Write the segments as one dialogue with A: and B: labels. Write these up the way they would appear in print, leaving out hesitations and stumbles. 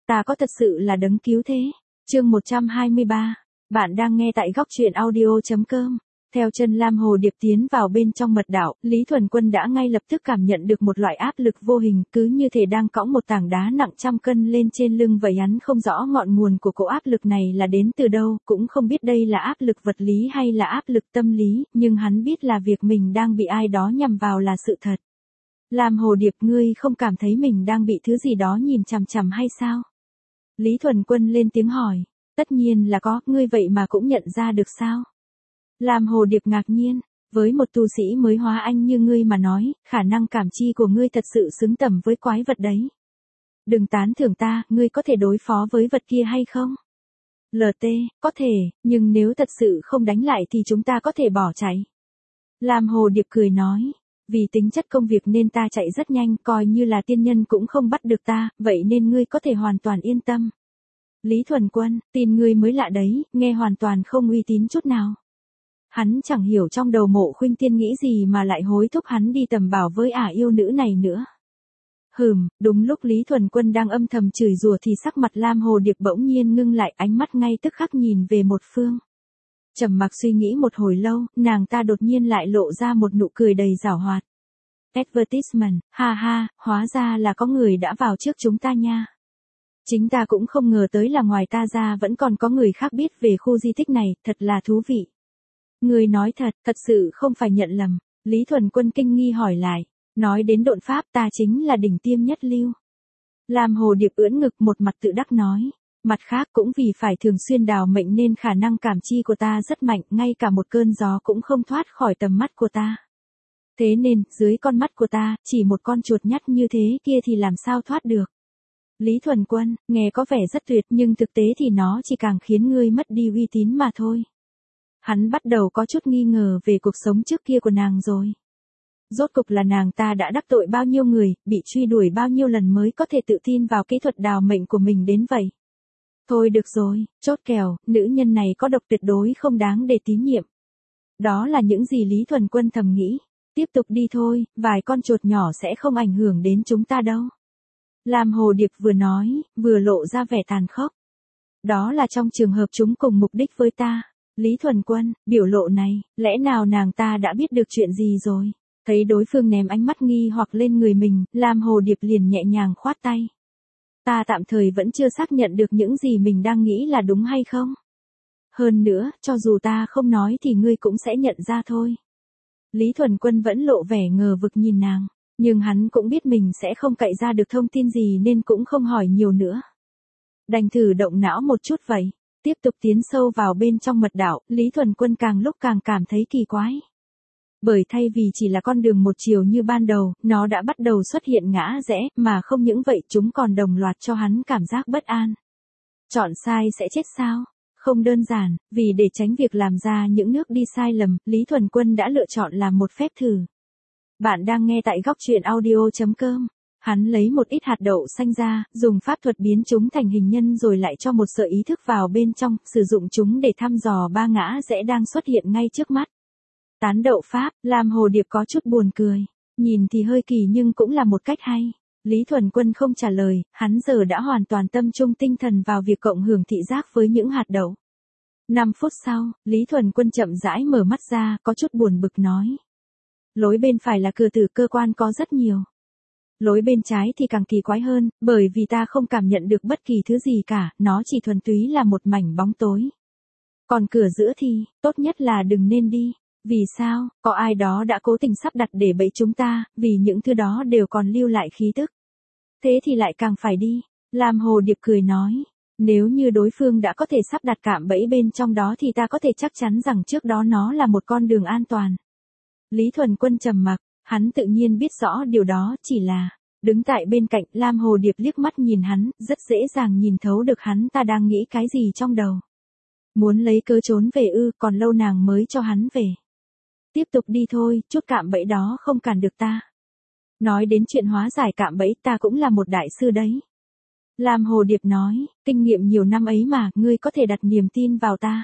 A: Ta có thật sự là đấng cứu thế. Chương 123. Bạn đang nghe tại góc truyện audio.com. Theo chân Lam Hồ Điệp tiến vào bên trong mật đạo, Lý Thuần Quân đã ngay lập tức cảm nhận được một loại áp lực vô hình, cứ như thể đang cõng một tảng đá nặng trăm cân lên trên lưng vậy. Hắn không rõ ngọn nguồn của cỗ áp lực này là đến từ đâu, cũng không biết đây là áp lực vật lý hay là áp lực tâm lý, nhưng hắn biết là việc mình đang bị ai đó nhằm vào là sự thật. Lam Hồ Điệp, ngươi không cảm thấy mình đang bị thứ gì đó nhìn chằm chằm hay sao? Lý Thuần Quân lên tiếng hỏi. Tất nhiên là có, ngươi vậy mà cũng nhận ra được sao? Lam Hồ Điệp ngạc nhiên, với một tu sĩ mới hóa anh như ngươi mà nói, khả năng cảm chi của ngươi thật sự xứng tầm với quái vật đấy. Đừng tán thưởng ta, ngươi có thể đối phó với vật kia hay không? LT, có thể, nhưng nếu thật sự không đánh lại thì chúng ta có thể bỏ chạy. Lam Hồ Điệp cười nói, vì tính chất công việc nên ta chạy rất nhanh, coi như là tiên nhân cũng không bắt được ta, vậy nên ngươi có thể hoàn toàn yên tâm. Lý Thuần Quân, tin ngươi mới lạ đấy, nghe hoàn toàn không uy tín chút nào. Hắn chẳng hiểu trong đầu Mộ Khuynh Tiên nghĩ gì mà lại hối thúc hắn đi tầm bảo với ả yêu nữ này nữa. Đúng lúc Lý Thuần Quân đang âm thầm chửi rủa thì sắc mặt Lam Hồ Điệp bỗng nhiên ngưng lại, ánh mắt ngay tức khắc nhìn về một phương. Trầm mặc suy nghĩ một hồi lâu, nàng ta đột nhiên lại lộ ra một nụ cười đầy giảo hoạt. Advertisement, ha ha, hóa ra là có người đã vào trước chúng ta nha. Chính ta cũng không ngờ tới là ngoài ta ra vẫn còn có người khác biết về khu di tích này, thật là thú vị. Người nói thật sự không phải nhận lầm. Lý Thuần Quân kinh nghi hỏi lại. Nói đến độn pháp ta chính là đỉnh tiêm nhất lưu. Lam Hồ Điệp ưỡn ngực một mặt tự đắc nói. Mặt khác cũng vì phải thường xuyên đào mệnh nên khả năng cảm chi của ta rất mạnh, ngay cả một cơn gió cũng không thoát khỏi tầm mắt của ta. Thế nên, dưới con mắt của ta, chỉ một con chuột nhắt như thế kia thì làm sao thoát được. Lý Thuần Quân, nghe có vẻ rất tuyệt nhưng thực tế thì nó chỉ càng khiến ngươi mất đi uy tín mà thôi. Hắn bắt đầu có chút nghi ngờ về cuộc sống trước kia của nàng rồi. Rốt cục là nàng ta đã đắc tội bao nhiêu người, bị truy đuổi bao nhiêu lần mới có thể tự tin vào kỹ thuật đào mệnh của mình đến vậy. Thôi được rồi, chốt kèo, nữ nhân này có độc tuyệt đối không đáng để tín nhiệm. Đó là những gì Lý Thuần Quân thầm nghĩ. Tiếp tục đi thôi, vài con chuột nhỏ sẽ không ảnh hưởng đến chúng ta đâu. Lam Hồ Điệp vừa nói, vừa lộ ra vẻ tàn khốc. Đó là trong trường hợp chúng cùng mục đích với ta. Lý Thuần Quân, biểu lộ này, lẽ nào nàng ta đã biết được chuyện gì rồi? Thấy đối phương ném ánh mắt nghi hoặc lên người mình, Lam Hồ Điệp liền nhẹ nhàng khoát tay. Ta tạm thời vẫn chưa xác nhận được những gì mình đang nghĩ là đúng hay không. Hơn nữa, cho dù ta không nói thì ngươi cũng sẽ nhận ra thôi. Lý Thuần Quân vẫn lộ vẻ ngờ vực nhìn nàng, nhưng hắn cũng biết mình sẽ không cậy ra được thông tin gì nên cũng không hỏi nhiều nữa. Đành thử động não một chút vậy. Tiếp tục tiến sâu vào bên trong mật đạo, Lý Thuần Quân càng lúc càng cảm thấy kỳ quái. Bởi thay vì chỉ là con đường một chiều như ban đầu, nó đã bắt đầu xuất hiện ngã rẽ, mà không những vậy chúng còn đồng loạt cho hắn cảm giác bất an. Chọn sai sẽ chết sao? Không đơn giản, vì để tránh việc làm ra những nước đi sai lầm, Lý Thuần Quân đã lựa chọn làm một phép thử. Bạn đang nghe tại góc truyện audio.com. Hắn lấy một ít hạt đậu xanh ra, dùng pháp thuật biến chúng thành hình nhân rồi lại cho một sợi ý thức vào bên trong, sử dụng chúng để thăm dò ba ngã rẽ đang xuất hiện ngay trước mắt. Tán đậu pháp, Lam Hồ Điệp có chút buồn cười. Nhìn thì hơi kỳ nhưng cũng là một cách hay. Lý Thuần Quân không trả lời, hắn giờ đã hoàn toàn tâm trung tinh thần vào việc cộng hưởng thị giác với những hạt đậu. 5 phút sau, Lý Thuần Quân chậm rãi mở mắt ra, có chút buồn bực nói. Lối bên phải là cửa tử cơ quan có rất nhiều. Lối bên trái thì càng kỳ quái hơn, bởi vì ta không cảm nhận được bất kỳ thứ gì cả, nó chỉ thuần túy là một mảnh bóng tối. Còn cửa giữa thì, tốt nhất là đừng nên đi. Vì sao, có ai đó đã cố tình sắp đặt để bẫy chúng ta, vì những thứ đó đều còn lưu lại khí tức. Thế thì lại càng phải đi. Lam Hồ Điệp cười nói, nếu như đối phương đã có thể sắp đặt cạm bẫy bên trong đó thì ta có thể chắc chắn rằng trước đó nó là một con đường an toàn. Lý Thuần Quân trầm mặc, hắn tự nhiên biết rõ điều đó, chỉ là đứng tại bên cạnh. Lam Hồ Điệp liếc mắt nhìn hắn, rất dễ dàng nhìn thấu được hắn ta đang nghĩ cái gì trong đầu. Muốn lấy cớ trốn về ư, còn lâu nàng mới cho hắn về. Tiếp tục đi thôi, chút cạm bẫy đó không cản được ta. Nói đến chuyện hóa giải cạm bẫy, ta cũng là một đại sư đấy. Lam Hồ Điệp nói, kinh nghiệm nhiều năm ấy mà, ngươi có thể đặt niềm tin vào ta.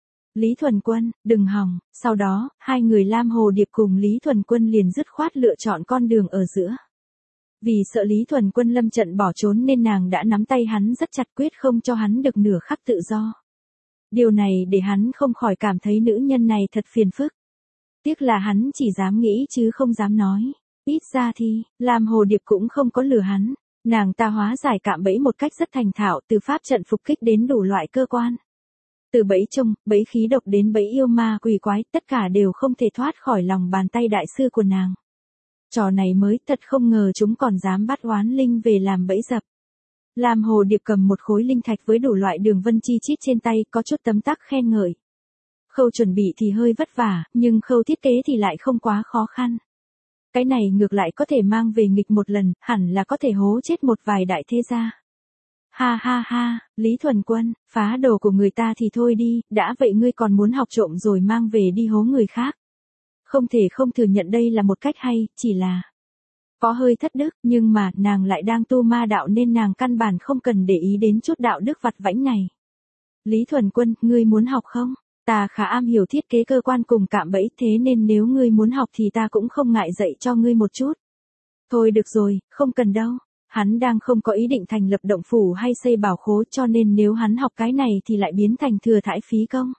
A: Lý Thuần Quân, đừng hòng. Sau đó, hai người Lam Hồ Điệp cùng Lý Thuần Quân liền dứt khoát lựa chọn con đường ở giữa. Vì sợ Lý Thuần Quân lâm trận bỏ trốn nên nàng đã nắm tay hắn rất chặt, quyết không cho hắn được nửa khắc tự do. Điều này để hắn không khỏi cảm thấy nữ nhân này thật phiền phức. Tiếc là hắn chỉ dám nghĩ chứ không dám nói. Ít ra thì, Lam Hồ Điệp cũng không có lừa hắn. Nàng ta hóa giải cạm bẫy một cách rất thành thạo, từ pháp trận phục kích đến đủ loại cơ quan. Từ bẫy trông, bẫy khí độc đến bẫy yêu ma quỷ quái, tất cả đều không thể thoát khỏi lòng bàn tay đại sư của nàng. Trò này mới, thật không ngờ chúng còn dám bắt oán linh về làm bẫy dập. Lam Hồ Điệp cầm một khối linh thạch với đủ loại đường vân chi chít trên tay, có chút tấm tắc khen ngợi. Khâu chuẩn bị thì hơi vất vả, nhưng khâu thiết kế thì lại không quá khó khăn. Cái này ngược lại có thể mang về nghịch một lần, hẳn là có thể hố chết một vài đại thế gia. Ha ha ha, Lý Thuần Quân, phá đồ của người ta thì thôi đi, đã vậy ngươi còn muốn học trộm rồi mang về đi hố người khác. Không thể không thừa nhận đây là một cách hay, chỉ là có hơi thất đức, nhưng mà nàng lại đang tu ma đạo nên nàng căn bản không cần để ý đến chút đạo đức vặt vãnh này. Lý Thuần Quân, ngươi muốn học không? Ta khá am hiểu thiết kế cơ quan cùng cạm bẫy, thế nên nếu ngươi muốn học thì ta cũng không ngại dạy cho ngươi một chút. Thôi được rồi, không cần đâu. Hắn đang không có ý định thành lập động phủ hay xây bảo khố, cho nên nếu hắn học cái này thì lại biến thành thừa thãi phí công.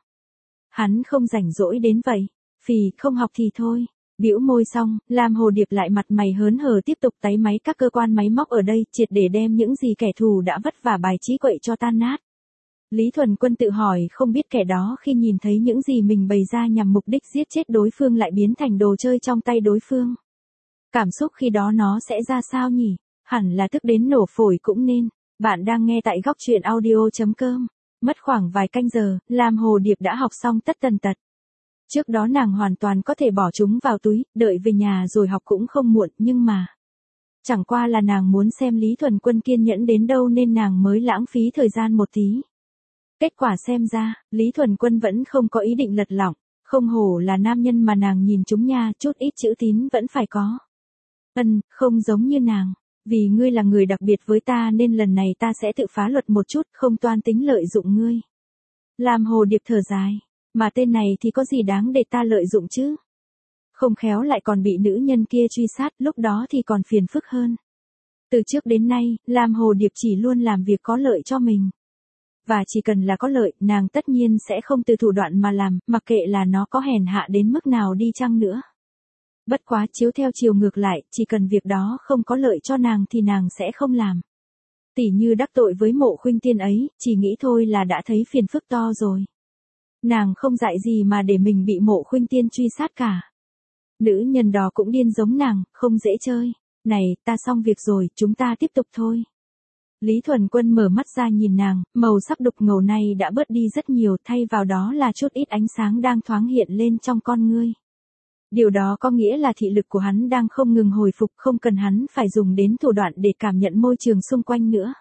A: Hắn không rảnh rỗi đến vậy. Phì, không học thì thôi. Bĩu môi xong, Lam Hồ Điệp lại mặt mày hớn hở tiếp tục táy máy các cơ quan máy móc ở đây, triệt để đem những gì kẻ thù đã vất vả bài trí quậy cho tan nát. Lý Thuần Quân tự hỏi không biết kẻ đó khi nhìn thấy những gì mình bày ra nhằm mục đích giết chết đối phương lại biến thành đồ chơi trong tay đối phương. Cảm xúc khi đó nó sẽ ra sao nhỉ? Hẳn là tức đến nổ phổi cũng nên. Bạn đang nghe tại góc truyện audio.com. Mất khoảng vài canh giờ, Lam Hồ Điệp đã học xong tất tần tật. Trước đó nàng hoàn toàn có thể bỏ chúng vào túi, đợi về nhà rồi học cũng không muộn, nhưng mà chẳng qua là nàng muốn xem Lý Thuần Quân kiên nhẫn đến đâu nên nàng mới lãng phí thời gian một tí. Kết quả xem ra, Lý Thuần Quân vẫn không có ý định lật lọng, không hổ là nam nhân mà nàng nhìn chúng nha, chút ít chữ tín vẫn phải có. Không giống như nàng, vì ngươi là người đặc biệt với ta nên lần này ta sẽ tự phá luật một chút, không toan tính lợi dụng ngươi. Lam Hồ Điệp thở dài, mà tên này thì có gì đáng để ta lợi dụng chứ? Không khéo lại còn bị nữ nhân kia truy sát, lúc đó thì còn phiền phức hơn. Từ trước đến nay, Lam Hồ Điệp chỉ luôn làm việc có lợi cho mình. Và chỉ cần là có lợi, nàng tất nhiên sẽ không từ thủ đoạn mà làm, mặc kệ là nó có hèn hạ đến mức nào đi chăng nữa. Bất quá chiếu theo chiều ngược lại, chỉ cần việc đó không có lợi cho nàng thì nàng sẽ không làm. Tỉ như đắc tội với Mộ Khuynh Tiên ấy, chỉ nghĩ thôi là đã thấy phiền phức to rồi. Nàng không dại gì mà để mình bị Mộ Khuynh Tiên truy sát cả. Nữ nhân đó cũng điên giống nàng, không dễ chơi. Này, ta xong việc rồi, chúng ta tiếp tục thôi. Lý Thuần Quân mở mắt ra nhìn nàng, màu sắc đục ngầu này đã bớt đi rất nhiều, thay vào đó là chút ít ánh sáng đang thoáng hiện lên trong con ngươi. Điều đó có nghĩa là thị lực của hắn đang không ngừng hồi phục, không cần hắn phải dùng đến thủ đoạn để cảm nhận môi trường xung quanh nữa.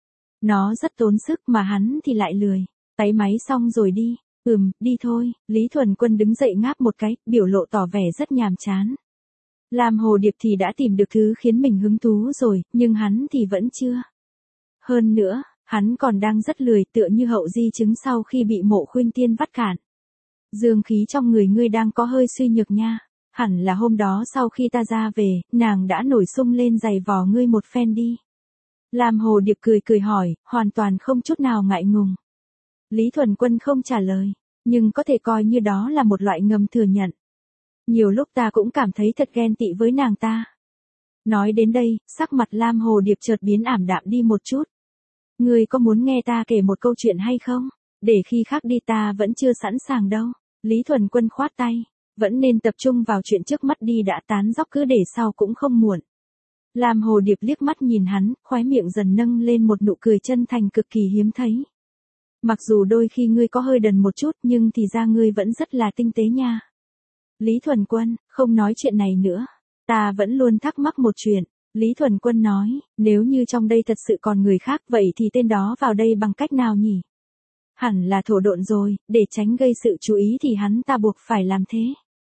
A: Nó rất tốn sức mà hắn thì lại lười. Táy máy xong rồi đi. Đi thôi. Lý Thuần Quân đứng dậy ngáp một cái, biểu lộ tỏ vẻ rất nhàm chán. Lam Hồ Điệp thì đã tìm được thứ khiến mình hứng thú rồi, nhưng hắn thì vẫn chưa. Hơn nữa, hắn còn đang rất lười, tựa như hậu di chứng sau khi bị Mộ Khuynh Tiên vắt cạn. Dương khí trong người ngươi đang có hơi suy nhược nha. Hẳn là hôm đó sau khi ta ra về, nàng đã nổi sung lên giày vò ngươi một phen đi. Lam Hồ Điệp cười cười hỏi, hoàn toàn không chút nào ngại ngùng. Lý Thuần Quân không trả lời, nhưng có thể coi như đó là một loại ngầm thừa nhận. Nhiều lúc ta cũng cảm thấy thật ghen tị với nàng ta. Nói đến đây, sắc mặt Lam Hồ Điệp chợt biến ảm đạm đi một chút. Ngươi có muốn nghe ta kể một câu chuyện hay không? Để khi khác đi, ta vẫn chưa sẵn sàng đâu. Lý Thuần Quân khoát tay. Vẫn nên tập trung vào chuyện trước mắt đi, đã tán dóc cứ để sau cũng không muộn. Lam Hồ Điệp liếc mắt nhìn hắn, khóe miệng dần nâng lên một nụ cười chân thành cực kỳ hiếm thấy. Mặc dù đôi khi ngươi có hơi đần một chút nhưng thì ra ngươi vẫn rất là tinh tế nha. Lý Thuần Quân, không nói chuyện này nữa. Ta vẫn luôn thắc mắc một chuyện. Lý Thuần Quân nói, nếu như trong đây thật sự còn người khác vậy thì tên đó vào đây bằng cách nào nhỉ? Hẳn là thổ độn rồi, để tránh gây sự chú ý thì hắn ta buộc phải làm thế.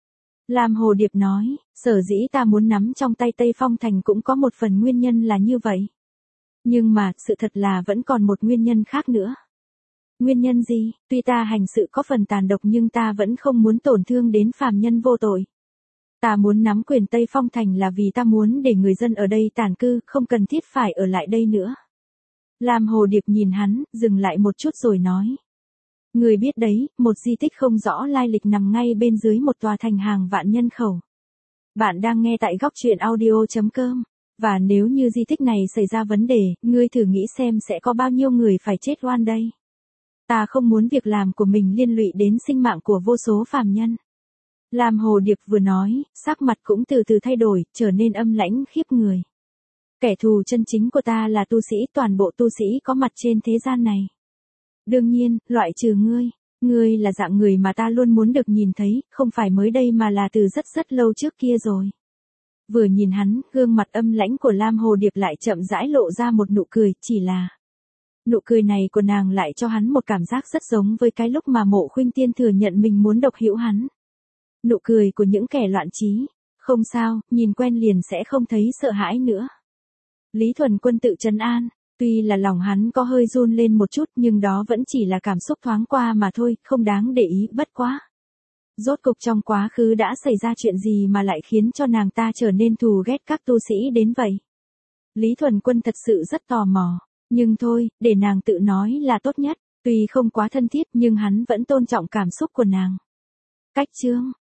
A: Lam Hồ Điệp nói, sở dĩ ta muốn nắm trong tay Tây Phong Thành cũng có một phần nguyên nhân là như vậy. Nhưng mà, sự thật là vẫn còn một nguyên nhân khác nữa. Nguyên nhân gì? Tuy ta hành sự có phần tàn độc nhưng ta vẫn không muốn tổn thương đến phàm nhân vô tội. Ta muốn nắm quyền Tây Phong Thành là vì ta muốn để người dân ở đây tản cư, không cần thiết phải ở lại đây nữa. Lam Hồ Điệp nhìn hắn, dừng lại một chút rồi nói. Người biết đấy, một di tích không rõ lai lịch nằm ngay bên dưới một tòa thành hàng vạn nhân khẩu. Bạn đang nghe tại góc truyện audio.com. Và nếu như di tích này xảy ra vấn đề, ngươi thử nghĩ xem sẽ có bao nhiêu người phải chết oan đây. Ta không muốn việc làm của mình liên lụy đến sinh mạng của vô số phàm nhân. Lam Hồ Điệp vừa nói, sắc mặt cũng từ từ thay đổi, trở nên âm lãnh khiếp người. Kẻ thù chân chính của ta là tu sĩ, toàn bộ tu sĩ có mặt trên thế gian này. Đương nhiên, loại trừ ngươi. Ngươi là dạng người mà ta luôn muốn được nhìn thấy, không phải mới đây mà là từ rất rất lâu trước kia rồi. Vừa nhìn hắn, gương mặt âm lãnh của Lam Hồ Điệp lại chậm rãi lộ ra một nụ cười, chỉ là nụ cười này của nàng lại cho hắn một cảm giác rất giống với cái lúc mà Mộ Khuynh Tiên thừa nhận mình muốn độc hữu hắn. Nụ cười của những kẻ loạn trí. Không sao, nhìn quen liền sẽ không thấy sợ hãi nữa. Lý Thuần Quân tự trấn an, tuy là lòng hắn có hơi run lên một chút nhưng đó vẫn chỉ là cảm xúc thoáng qua mà thôi, không đáng để ý, bất quá. Rốt cục trong quá khứ đã xảy ra chuyện gì mà lại khiến cho nàng ta trở nên thù ghét các tu sĩ đến vậy? Lý Thuần Quân thật sự rất tò mò, nhưng thôi, để nàng tự nói là tốt nhất, tuy không quá thân thiết nhưng hắn vẫn tôn trọng cảm xúc của nàng. Cách chương